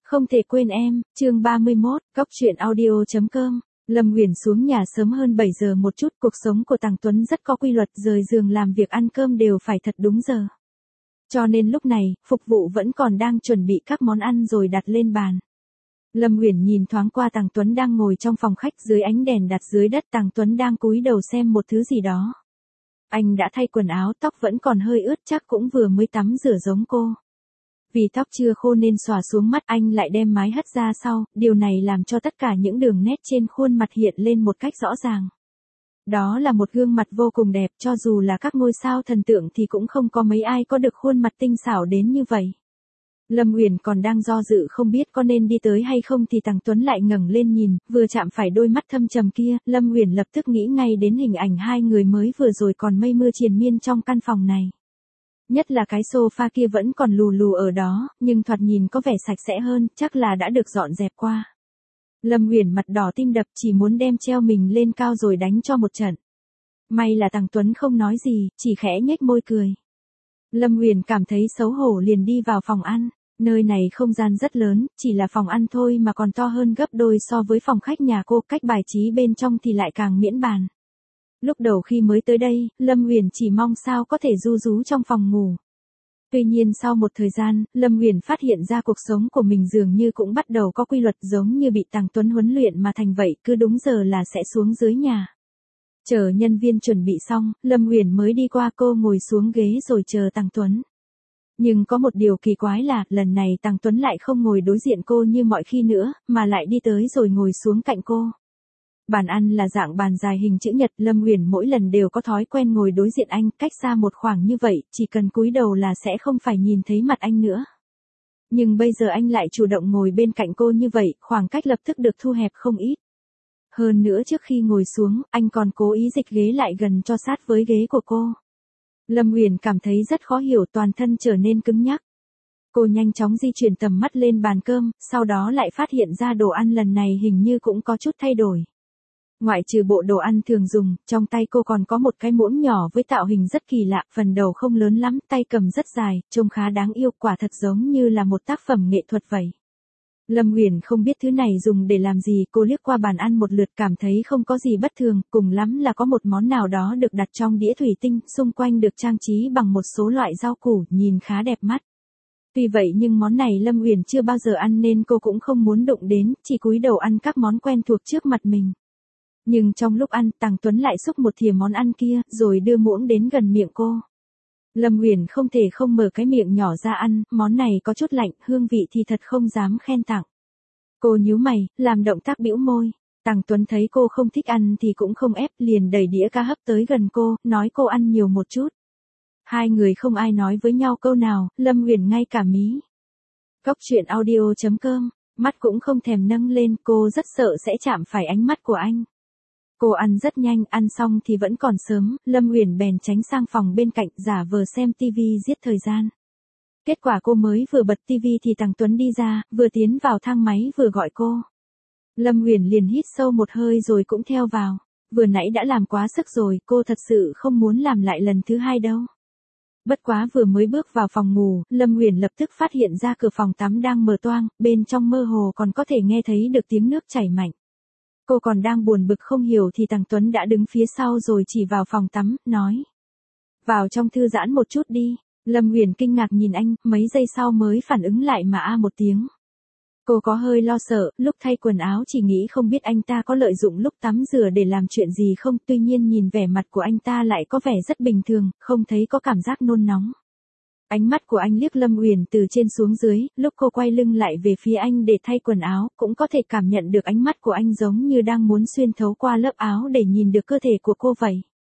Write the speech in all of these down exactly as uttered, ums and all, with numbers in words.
Không thể quên em, chương ba mươi mốt, Cóc truyện audio chấm com. Lâm Uyển xuống nhà sớm hơn bảy giờ một chút, cuộc sống của Tằng Tuấn rất có quy luật, rời giường làm việc ăn cơm đều phải thật đúng giờ. Cho nên lúc này, phục vụ vẫn còn đang chuẩn bị các món ăn rồi đặt lên bàn. Lâm Uyển nhìn thoáng qua Tằng Tuấn đang ngồi trong phòng khách dưới ánh đèn đặt dưới đất, Tằng Tuấn đang cúi đầu xem một thứ gì đó. Anh đã thay quần áo, tóc vẫn còn hơi ướt, chắc cũng vừa mới tắm rửa giống cô. Vì tóc chưa khô nên xõa xuống mắt, anh lại đem mái hất ra sau, điều này làm cho tất cả những đường nét trên khuôn mặt hiện lên một cách rõ ràng. Đó là một gương mặt vô cùng đẹp, cho dù là các ngôi sao thần tượng thì cũng không có mấy ai có được khuôn mặt tinh xảo đến như vậy. Lâm Uyển còn đang do dự không biết có nên đi tới hay không thì Tằng Tuấn lại ngẩng lên nhìn, vừa chạm phải đôi mắt thâm trầm kia, Lâm Uyển lập tức nghĩ ngay đến hình ảnh hai người mới vừa rồi còn mây mưa triền miên trong căn phòng này. Nhất là cái sofa kia vẫn còn lù lù ở đó, nhưng thoạt nhìn có vẻ sạch sẽ hơn, chắc là đã được dọn dẹp qua. Lâm Uyển mặt đỏ tim đập, chỉ muốn đem treo mình lên cao rồi đánh cho một trận. May là Tằng Tuấn không nói gì, chỉ khẽ nhếch môi cười. Lâm Uyển cảm thấy xấu hổ liền đi vào phòng ăn. Nơi này không gian rất lớn, chỉ là phòng ăn thôi mà còn to hơn gấp đôi so với phòng khách nhà cô, cách bài trí bên trong thì lại càng miễn bàn. Lúc đầu khi mới tới đây, Lâm Uyển chỉ mong sao có thể ru rú trong phòng ngủ. Tuy nhiên sau một thời gian, Lâm Uyển phát hiện ra cuộc sống của mình dường như cũng bắt đầu có quy luật, giống như bị Tằng Tuấn huấn luyện mà thành vậy, cứ đúng giờ là sẽ xuống dưới nhà. Chờ nhân viên chuẩn bị xong, Lâm Uyển mới đi qua, cô ngồi xuống ghế rồi chờ Tằng Tuấn. Nhưng có một điều kỳ quái là, lần này Tằng Tuấn lại không ngồi đối diện cô như mọi khi nữa, mà lại đi tới rồi ngồi xuống cạnh cô. Bàn ăn là dạng bàn dài hình chữ nhật, Lâm Uyển mỗi lần đều có thói quen ngồi đối diện anh, cách xa một khoảng như vậy, chỉ cần cúi đầu là sẽ không phải nhìn thấy mặt anh nữa. Nhưng bây giờ anh lại chủ động ngồi bên cạnh cô như vậy, khoảng cách lập tức được thu hẹp không ít. Hơn nữa trước khi ngồi xuống, anh còn cố ý dịch ghế lại gần cho sát với ghế của cô. Lâm Uyển cảm thấy rất khó hiểu, toàn thân trở nên cứng nhắc. Cô nhanh chóng di chuyển tầm mắt lên bàn cơm, sau đó lại phát hiện ra đồ ăn lần này hình như cũng có chút thay đổi. Ngoại trừ bộ đồ ăn thường dùng, trong tay cô còn có một cái muỗng nhỏ với tạo hình rất kỳ lạ, phần đầu không lớn lắm, tay cầm rất dài, trông khá đáng yêu, quả thật giống như là một tác phẩm nghệ thuật vậy. Lâm Uyển không biết thứ này dùng để làm gì, cô liếc qua bàn ăn một lượt cảm thấy không có gì bất thường, cùng lắm là có một món nào đó được đặt trong đĩa thủy tinh, xung quanh được trang trí bằng một số loại rau củ, nhìn khá đẹp mắt. Tuy vậy nhưng món này Lâm Uyển chưa bao giờ ăn nên cô cũng không muốn đụng đến, chỉ cúi đầu ăn các món quen thuộc trước mặt mình. Nhưng trong lúc ăn, Tằng Tuấn lại xúc một thìa món ăn kia, rồi đưa muỗng đến gần miệng cô. Lâm Uyển không thể không mở cái miệng nhỏ ra ăn, món này có chút lạnh, hương vị thì thật không dám khen tặng. Cô nhíu mày, làm động tác bĩu môi. Tằng Tuấn thấy cô không thích ăn thì cũng không ép, liền đẩy đĩa cá hấp tới gần cô, nói cô ăn nhiều một chút. Hai người không ai nói với nhau câu nào, Lâm Uyển ngay cả mí. Cóc truyện audio chấm com, mắt cũng không thèm nâng lên, cô rất sợ sẽ chạm phải ánh mắt của anh. Cô ăn rất nhanh, ăn xong thì vẫn còn sớm, Lâm Uyển bèn tránh sang phòng bên cạnh, giả vờ xem tivi giết thời gian. Kết quả cô mới vừa bật tivi thì Tằng Tuấn đi ra, vừa tiến vào thang máy vừa gọi cô. Lâm Uyển liền hít sâu một hơi rồi cũng theo vào. Vừa nãy đã làm quá sức rồi, cô thật sự không muốn làm lại lần thứ hai đâu. Bất quá vừa mới bước vào phòng ngủ, Lâm Uyển lập tức phát hiện ra cửa phòng tắm đang mở toang, bên trong mơ hồ còn có thể nghe thấy được tiếng nước chảy mạnh. Cô còn đang buồn bực không hiểu thì Tằng Tuấn đã đứng phía sau rồi chỉ vào phòng tắm, nói. Vào trong thư giãn một chút đi. Lâm Uyển kinh ngạc nhìn anh, mấy giây sau mới phản ứng lại mà a một tiếng. Cô có hơi lo sợ, lúc thay quần áo chỉ nghĩ không biết anh ta có lợi dụng lúc tắm rửa để làm chuyện gì không, tuy nhiên nhìn vẻ mặt của anh ta lại có vẻ rất bình thường, không thấy có cảm giác nôn nóng. Ánh mắt của anh liếc Lâm Uyển từ trên xuống dưới, lúc cô quay lưng lại về phía anh để thay quần áo, cũng có thể cảm nhận được ánh mắt của anh giống như đang muốn xuyên thấu qua lớp áo để nhìn được cơ thể của cô vậy.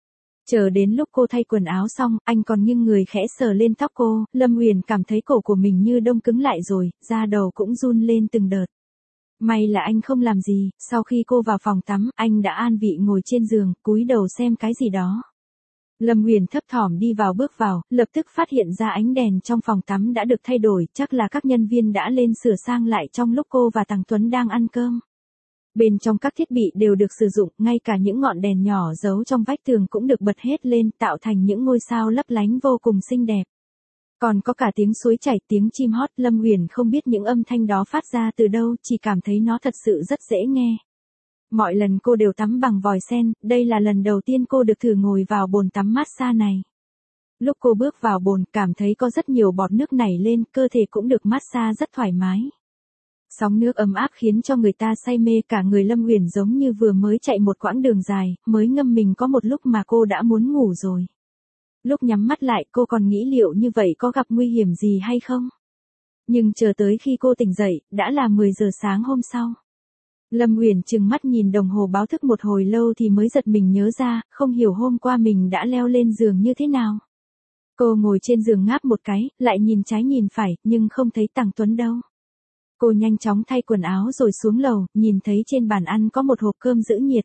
Chờ đến lúc cô thay quần áo xong, anh còn nghiêng người khẽ sờ lên tóc cô, Lâm Uyển cảm thấy cổ của mình như đông cứng lại rồi, da đầu cũng run lên từng đợt. May là anh không làm gì, sau khi cô vào phòng tắm, anh đã an vị ngồi trên giường, cúi đầu xem cái gì đó. Lâm Uyển thấp thỏm đi vào bước vào, lập tức phát hiện ra ánh đèn trong phòng tắm đã được thay đổi, chắc là các nhân viên đã lên sửa sang lại trong lúc cô và Tằng Tuấn đang ăn cơm. Bên trong các thiết bị đều được sử dụng, ngay cả những ngọn đèn nhỏ giấu trong vách tường cũng được bật hết lên, tạo thành những ngôi sao lấp lánh vô cùng xinh đẹp. Còn có cả tiếng suối chảy, tiếng chim hót, Lâm Huyền không biết những âm thanh đó phát ra từ đâu, chỉ cảm thấy nó thật sự rất dễ nghe. Mọi lần cô đều tắm bằng vòi sen, đây là lần đầu tiên cô được thử ngồi vào bồn tắm massage này. Lúc cô bước vào bồn, cảm thấy có rất nhiều bọt nước nảy lên, cơ thể cũng được massage rất thoải mái. Sóng nước ấm áp khiến cho người ta say mê, cả người Lâm Huyền giống như vừa mới chạy một quãng đường dài, mới ngâm mình có một lúc mà cô đã muốn ngủ rồi. Lúc nhắm mắt lại cô còn nghĩ liệu như vậy có gặp nguy hiểm gì hay không? Nhưng chờ tới khi cô tỉnh dậy, đã là mười giờ sáng hôm sau. Lâm Huyền trừng mắt nhìn đồng hồ báo thức một hồi lâu thì mới giật mình nhớ ra, không hiểu hôm qua mình đã leo lên giường như thế nào. Cô ngồi trên giường ngáp một cái, lại nhìn trái nhìn phải, nhưng không thấy Tằng Tuấn đâu. Cô nhanh chóng thay quần áo rồi xuống lầu, nhìn thấy trên bàn ăn có một hộp cơm giữ nhiệt.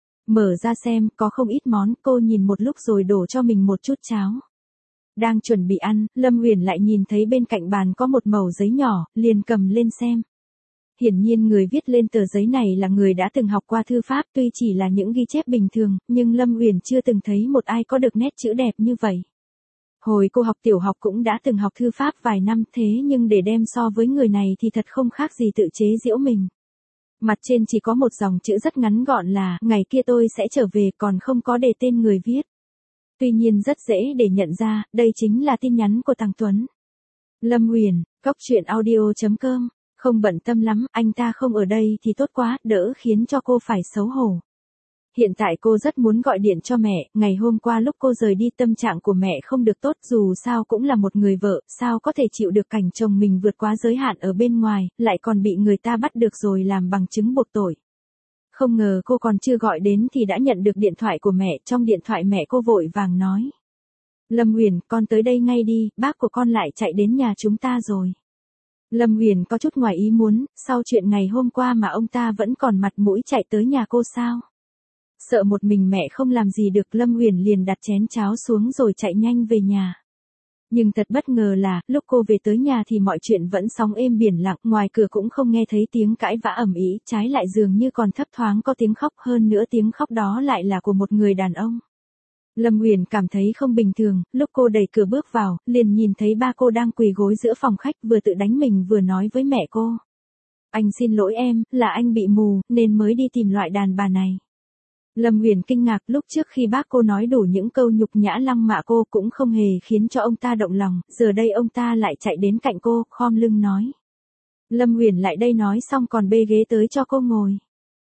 Mở ra xem, có không ít món, cô nhìn một lúc rồi đổ cho mình một chút cháo. Đang chuẩn bị ăn, Lâm Huyền lại nhìn thấy bên cạnh bàn có một mẩu giấy nhỏ, liền cầm lên xem. Hiển nhiên người viết lên tờ giấy này là người đã từng học qua thư pháp, tuy chỉ là những ghi chép bình thường, nhưng Lâm Huyền chưa từng thấy một ai có được nét chữ đẹp như vậy. Hồi cô học tiểu học cũng đã từng học thư pháp vài năm, thế nhưng để đem so với người này thì thật không khác gì tự chế giễu mình. Mặt trên chỉ có một dòng chữ rất ngắn gọn là, ngày kia tôi sẽ trở về, còn không có đề tên người viết. Tuy nhiên rất dễ để nhận ra, đây chính là tin nhắn của Tằng Tuấn. Lâm Huyền, cốc truyện audio chấm com, không bận tâm lắm, anh ta không ở đây thì tốt quá, đỡ khiến cho cô phải xấu hổ. Hiện tại cô rất muốn gọi điện cho mẹ, ngày hôm qua lúc cô rời đi tâm trạng của mẹ không được tốt, dù sao cũng là một người vợ, sao có thể chịu được cảnh chồng mình vượt quá giới hạn ở bên ngoài, lại còn bị người ta bắt được rồi làm bằng chứng buộc tội. Không ngờ cô còn chưa gọi đến thì đã nhận được điện thoại của mẹ, trong điện thoại mẹ cô vội vàng nói. Lâm Huyền, con tới đây ngay đi, bác của con lại chạy đến nhà chúng ta rồi. Lâm Huyền có chút ngoài ý muốn, sau chuyện ngày hôm qua mà ông ta vẫn còn mặt mũi chạy tới nhà cô sao? Sợ một mình mẹ không làm gì được, Lâm Huyền liền đặt chén cháo xuống rồi chạy nhanh về nhà. Nhưng thật bất ngờ là, lúc cô về tới nhà thì mọi chuyện vẫn sóng êm biển lặng, ngoài cửa cũng không nghe thấy tiếng cãi vã ầm ĩ, trái lại dường như còn thấp thoáng có tiếng khóc, hơn nữa tiếng khóc đó lại là của một người đàn ông. Lâm Huyền cảm thấy không bình thường, lúc cô đẩy cửa bước vào, liền nhìn thấy ba cô đang quỳ gối giữa phòng khách, vừa tự đánh mình vừa nói với mẹ cô. Anh xin lỗi em, là anh bị mù, nên mới đi tìm loại đàn bà này. Lâm Huyền kinh ngạc, lúc trước khi bác cô nói đủ những câu nhục nhã lăng mạ cô cũng không hề khiến cho ông ta động lòng, giờ đây ông ta lại chạy đến cạnh cô, khom lưng nói. Lâm Huyền lại đây nói xong còn bê ghế tới cho cô ngồi.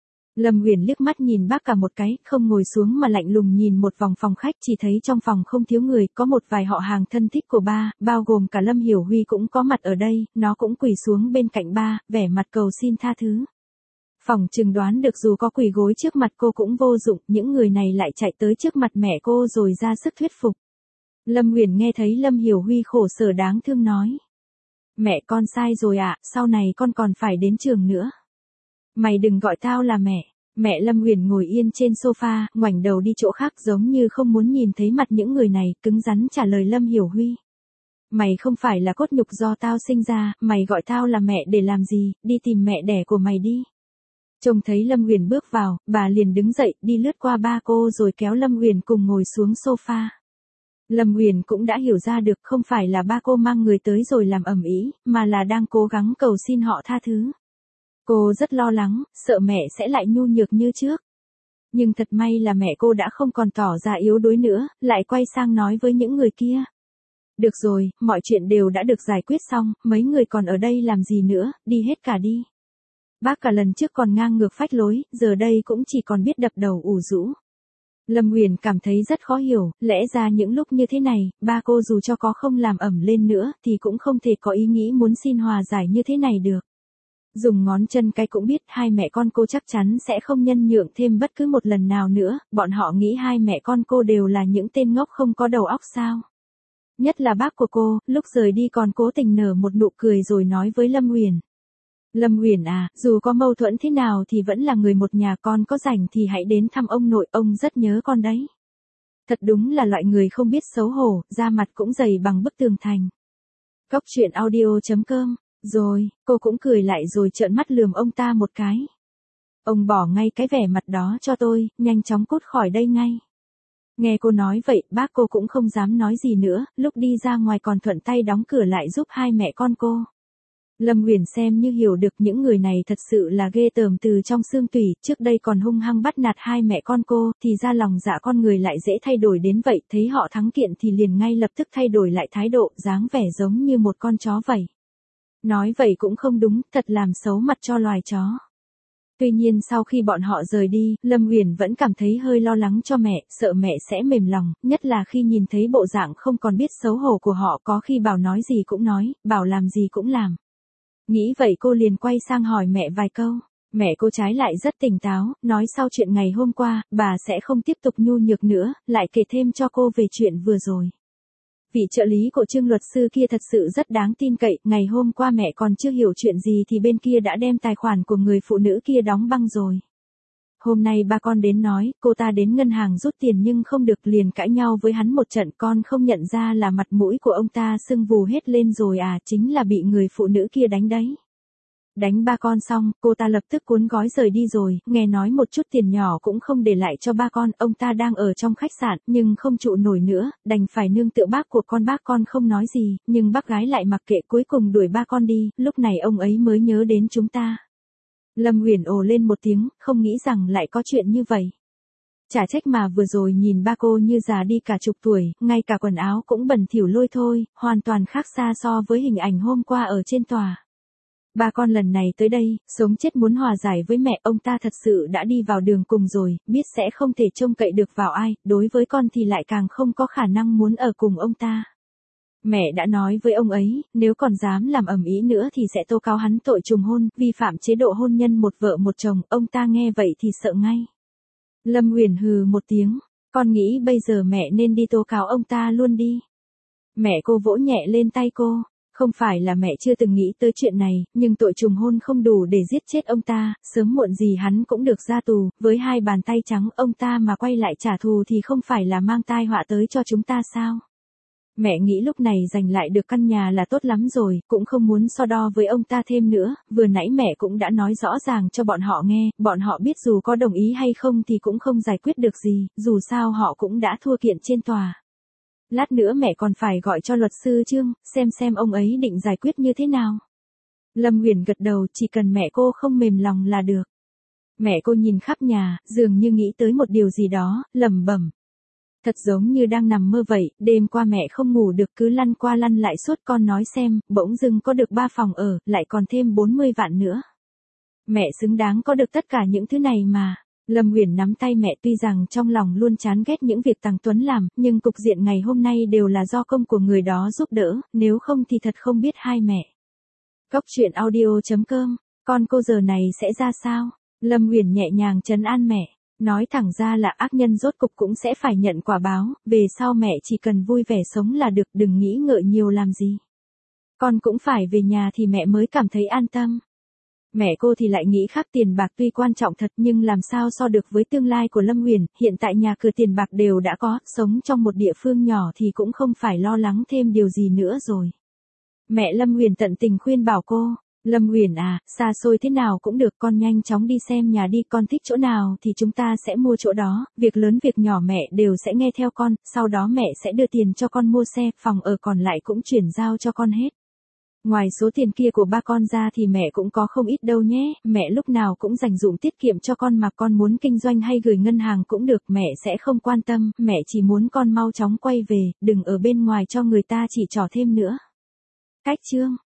Lâm Huyền liếc mắt nhìn bác cả một cái, không ngồi xuống mà lạnh lùng nhìn một vòng phòng khách, chỉ thấy trong phòng không thiếu người, có một vài họ hàng thân thích của ba, bao gồm cả Lâm Hiểu Huy cũng có mặt ở đây, nó cũng quỳ xuống bên cạnh ba, vẻ mặt cầu xin tha thứ. Phỏng chừng đoán được dù có quỳ gối trước mặt cô cũng vô dụng, những người này lại chạy tới trước mặt mẹ cô rồi ra sức thuyết phục. Lâm Huyền nghe thấy Lâm Hiểu Huy khổ sở đáng thương nói. Mẹ con sai rồi ạ, sau này con còn phải đến trường nữa. Mày đừng gọi tao là mẹ. Mẹ Lâm Huyền ngồi yên trên sofa, ngoảnh đầu đi chỗ khác giống như không muốn nhìn thấy mặt những người này, cứng rắn trả lời Lâm Hiểu Huy. Mày không phải là cốt nhục do tao sinh ra, mày gọi tao là mẹ để làm gì, đi tìm mẹ đẻ của mày đi. Trông thấy Lâm Huyền bước vào, bà liền đứng dậy, đi lướt qua ba cô rồi kéo Lâm Huyền cùng ngồi xuống sofa. Lâm Huyền cũng đã hiểu ra được không phải là ba cô mang người tới rồi làm ầm ĩ, mà là đang cố gắng cầu xin họ tha thứ. Cô rất lo lắng, sợ mẹ sẽ lại nhu nhược như trước. Nhưng thật may là mẹ cô đã không còn tỏ ra yếu đuối nữa, lại quay sang nói với những người kia. Được rồi, mọi chuyện đều đã được giải quyết xong, mấy người còn ở đây làm gì nữa, đi hết cả đi. Bác cả lần trước còn ngang ngược phách lối, giờ đây cũng chỉ còn biết đập đầu ủ rũ. Lâm Huyền cảm thấy rất khó hiểu, lẽ ra những lúc như thế này, ba cô dù cho có không làm ẩm lên nữa thì cũng không thể có ý nghĩ muốn xin hòa giải như thế này được. Dùng ngón chân cái cũng biết hai mẹ con cô chắc chắn sẽ không nhân nhượng thêm bất cứ một lần nào nữa, bọn họ nghĩ hai mẹ con cô đều là những tên ngốc không có đầu óc sao. Nhất là bác của cô, lúc rời đi còn cố tình nở một nụ cười rồi nói với Lâm Huyền. Lâm Huyền à, dù có mâu thuẫn thế nào thì vẫn là người một nhà, con có rảnh thì hãy đến thăm ông nội, ông rất nhớ con đấy. Thật đúng là loại người không biết xấu hổ, da mặt cũng dày bằng bức tường thành. Cốc truyện audio chấm com. Rồi, cô cũng cười lại rồi trợn mắt lườm ông ta một cái. Ông bỏ ngay cái vẻ mặt đó cho tôi, nhanh chóng cút khỏi đây ngay. Nghe cô nói vậy, bác cô cũng không dám nói gì nữa, lúc đi ra ngoài còn thuận tay đóng cửa lại giúp hai mẹ con cô. Lâm Uyển xem như hiểu được những người này thật sự là ghê tởm từ trong xương tủy, trước đây còn hung hăng bắt nạt hai mẹ con cô, thì ra lòng dạ con người lại dễ thay đổi đến vậy, thấy họ thắng kiện thì liền ngay lập tức thay đổi lại thái độ, dáng vẻ giống như một con chó vậy. Nói vậy cũng không đúng, thật làm xấu mặt cho loài chó. Tuy nhiên sau khi bọn họ rời đi, Lâm Uyển vẫn cảm thấy hơi lo lắng cho mẹ, sợ mẹ sẽ mềm lòng, nhất là khi nhìn thấy bộ dạng không còn biết xấu hổ của họ, có khi bảo nói gì cũng nói, bảo làm gì cũng làm. Nghĩ vậy cô liền quay sang hỏi mẹ vài câu. Mẹ cô trái lại rất tỉnh táo, nói sau chuyện ngày hôm qua, bà sẽ không tiếp tục nhu nhược nữa, lại kể thêm cho cô về chuyện vừa rồi. Vị trợ lý của Trương luật sư kia thật sự rất đáng tin cậy, ngày hôm qua mẹ còn chưa hiểu chuyện gì thì bên kia đã đem tài khoản của người phụ nữ kia đóng băng rồi. Hôm nay ba con đến nói, cô ta đến ngân hàng rút tiền nhưng không được, liền cãi nhau với hắn một trận, con không nhận ra là mặt mũi của ông ta sưng vù hết lên rồi à, chính là bị người phụ nữ kia đánh đấy. Đánh ba con xong, cô ta lập tức cuốn gói rời đi rồi, nghe nói một chút tiền nhỏ cũng không để lại cho ba con, ông ta đang ở trong khách sạn, nhưng không trụ nổi nữa, đành phải nương tựa bác của con, bác con không nói gì, nhưng bác gái lại mặc kệ, cuối cùng đuổi ba con đi, lúc này ông ấy mới nhớ đến chúng ta. Lâm Uyển ồ lên một tiếng, không nghĩ rằng lại có chuyện như vậy. Chả trách mà vừa rồi nhìn ba cô như già đi cả chục tuổi, ngay cả quần áo cũng bẩn thỉu lôi thôi, hoàn toàn khác xa so với hình ảnh hôm qua ở trên tòa. Ba con lần này tới đây, sống chết muốn hòa giải với mẹ, ông ta thật sự đã đi vào đường cùng rồi, biết sẽ không thể trông cậy được vào ai, đối với con thì lại càng không có khả năng muốn ở cùng ông ta. Mẹ đã nói với ông ấy, nếu còn dám làm ầm ĩ nữa thì sẽ tố cáo hắn tội trùng hôn, vi phạm chế độ hôn nhân một vợ một chồng, ông ta nghe vậy thì sợ ngay. Lâm Uyển hừ một tiếng, con nghĩ bây giờ mẹ nên đi tố cáo ông ta luôn đi. Mẹ cô vỗ nhẹ lên tay cô, không phải là mẹ chưa từng nghĩ tới chuyện này, nhưng tội trùng hôn không đủ để giết chết ông ta, sớm muộn gì hắn cũng được ra tù, với hai bàn tay trắng ông ta mà quay lại trả thù thì không phải là mang tai họa tới cho chúng ta sao? Mẹ nghĩ lúc này giành lại được căn nhà là tốt lắm rồi, cũng không muốn so đo với ông ta thêm nữa, vừa nãy mẹ cũng đã nói rõ ràng cho bọn họ nghe, bọn họ biết dù có đồng ý hay không thì cũng không giải quyết được gì, dù sao họ cũng đã thua kiện trên tòa. Lát nữa mẹ còn phải gọi cho luật sư Trương, xem xem ông ấy định giải quyết như thế nào. Lâm Uyển gật đầu, chỉ cần mẹ cô không mềm lòng là được. Mẹ cô nhìn khắp nhà, dường như nghĩ tới một điều gì đó, lẩm bẩm. Thật giống như đang nằm mơ vậy, đêm qua mẹ không ngủ được cứ lăn qua lăn lại suốt, con nói xem, bỗng dưng có được ba phòng ở, lại còn thêm bốn mươi vạn nữa. Mẹ xứng đáng có được tất cả những thứ này mà. Lâm Uyển nắm tay mẹ, tuy rằng trong lòng luôn chán ghét những việc Tằng Tuấn làm, nhưng cục diện ngày hôm nay đều là do công của người đó giúp đỡ, nếu không thì thật không biết hai mẹ. Cốc truyện audio chấm com, con cô giờ này sẽ ra sao? Lâm Uyển nhẹ nhàng trấn an mẹ. Nói thẳng ra là ác nhân rốt cục cũng sẽ phải nhận quả báo, về sau mẹ chỉ cần vui vẻ sống là được, đừng nghĩ ngợi nhiều làm gì. Con cũng phải về nhà thì mẹ mới cảm thấy an tâm. Mẹ cô thì lại nghĩ khác, tiền bạc tuy quan trọng thật nhưng làm sao so được với tương lai của Lâm Uyển, hiện tại nhà cửa tiền bạc đều đã có, sống trong một địa phương nhỏ thì cũng không phải lo lắng thêm điều gì nữa rồi. Mẹ Lâm Uyển tận tình khuyên bảo cô. Lâm Uyển à, xa xôi thế nào cũng được, con nhanh chóng đi xem nhà đi, con thích chỗ nào thì chúng ta sẽ mua chỗ đó, việc lớn việc nhỏ mẹ đều sẽ nghe theo con, sau đó mẹ sẽ đưa tiền cho con mua xe, phòng ở còn lại cũng chuyển giao cho con hết. Ngoài số tiền kia của ba con ra thì mẹ cũng có không ít đâu nhé, mẹ lúc nào cũng dành dụm tiết kiệm cho con mà, con muốn kinh doanh hay gửi ngân hàng cũng được, mẹ sẽ không quan tâm, mẹ chỉ muốn con mau chóng quay về, đừng ở bên ngoài cho người ta chỉ trỏ thêm nữa. Cách chương